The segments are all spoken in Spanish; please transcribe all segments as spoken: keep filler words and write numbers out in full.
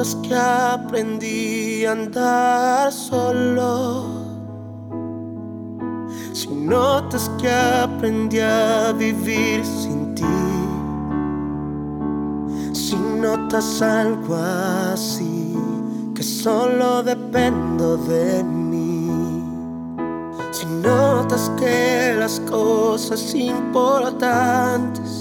notas que aprendí a andar solo, si notas que aprendí a vivir sin ti, si notas algo así, que solo dependo de mí, si notas que las cosas importantes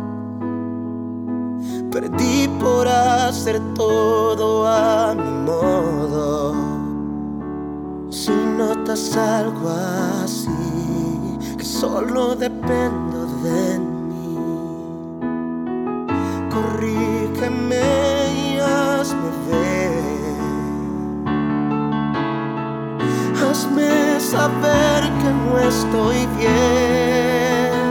perdí por hacer todo a mi modo, si notas algo así, que solo dependo de mí, corrígeme y hazme ver, hazme saber que no estoy bien,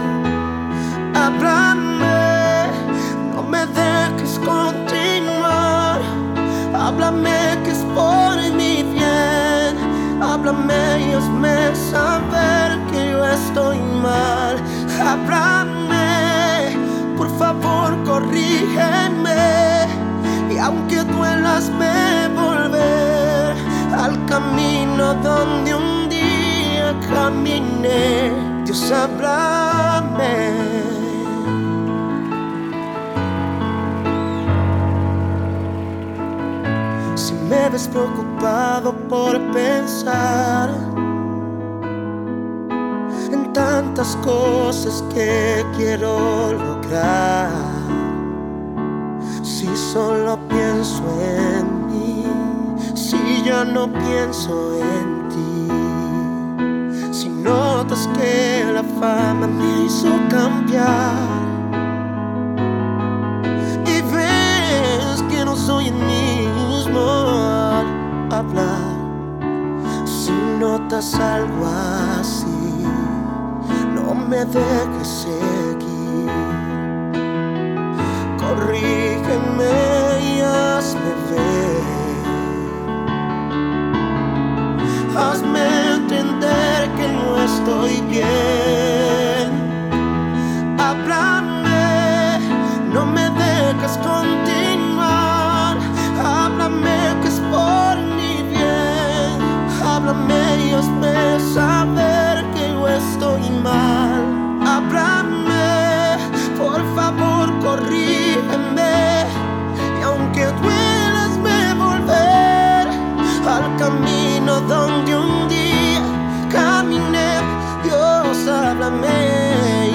háblame, no me dejes continuar, háblame que es por mi bien, háblame y hazme saber que yo estoy mal, háblame, por favor corrígeme, y aunque duela hazme volver al camino donde un día caminé. Dios, háblame. Si me ves preocupado por pensar en tantas cosas que quiero lograr, si solo pienso en mí, si ya no pienso en ti, si notas que la fama me hizo cambiar y ves que no soy el mismo al hablar, si notas algo así, no me dejes seguir, corrígeme y hazme ver, hazme entender que no estoy bien, háblame, no me dejes continuar, háblame que es por mi bien, háblame y hazme saber que yo estoy mal, háblame, por favor corrígeme, y aunque duela hazme volver al camino donde un día caminé. Dios, háblame.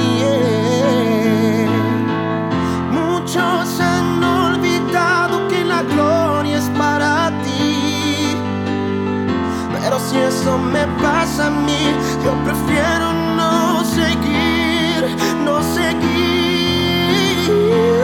Yeah. Muchos han olvidado que la gloria es para ti, pero si eso me pasa a mí, yo prefiero no seguir, no seguir.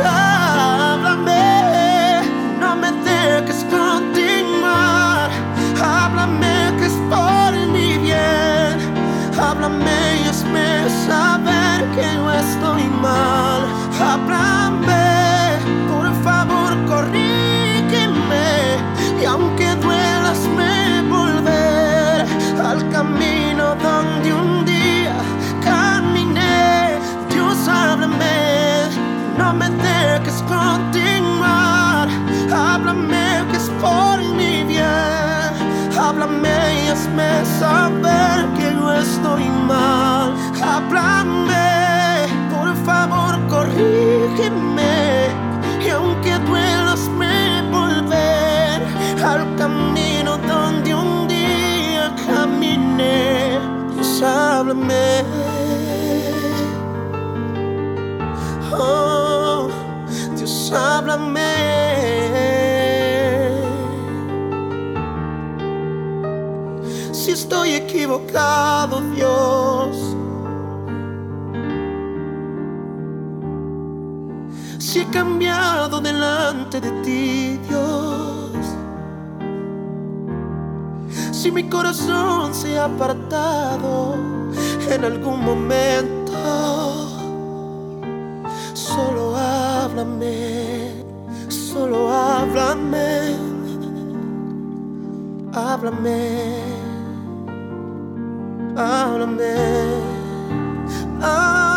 Háblame, no me dejes continuar, háblame que es por mi bien, háblame y hazme saber que yo estoy mal, háblame, por favor corrígeme, y aunque duela hazme volver al camino donde un día caminé. Dios, háblame, no me dejes continuar, háblame que es por mi bien, háblame y hazme saber que yo estoy mal, háblame, por favor corrígeme, y aunque duela hazme volver al camino donde un día caminé. Dios, háblame. Oh, Dios, háblame. Si estoy equivocado, Dios, si he cambiado delante de ti, Dios, si mi corazón se ha apartado en algún momento, solo háblame, solo háblame, háblame, háblame, háblame.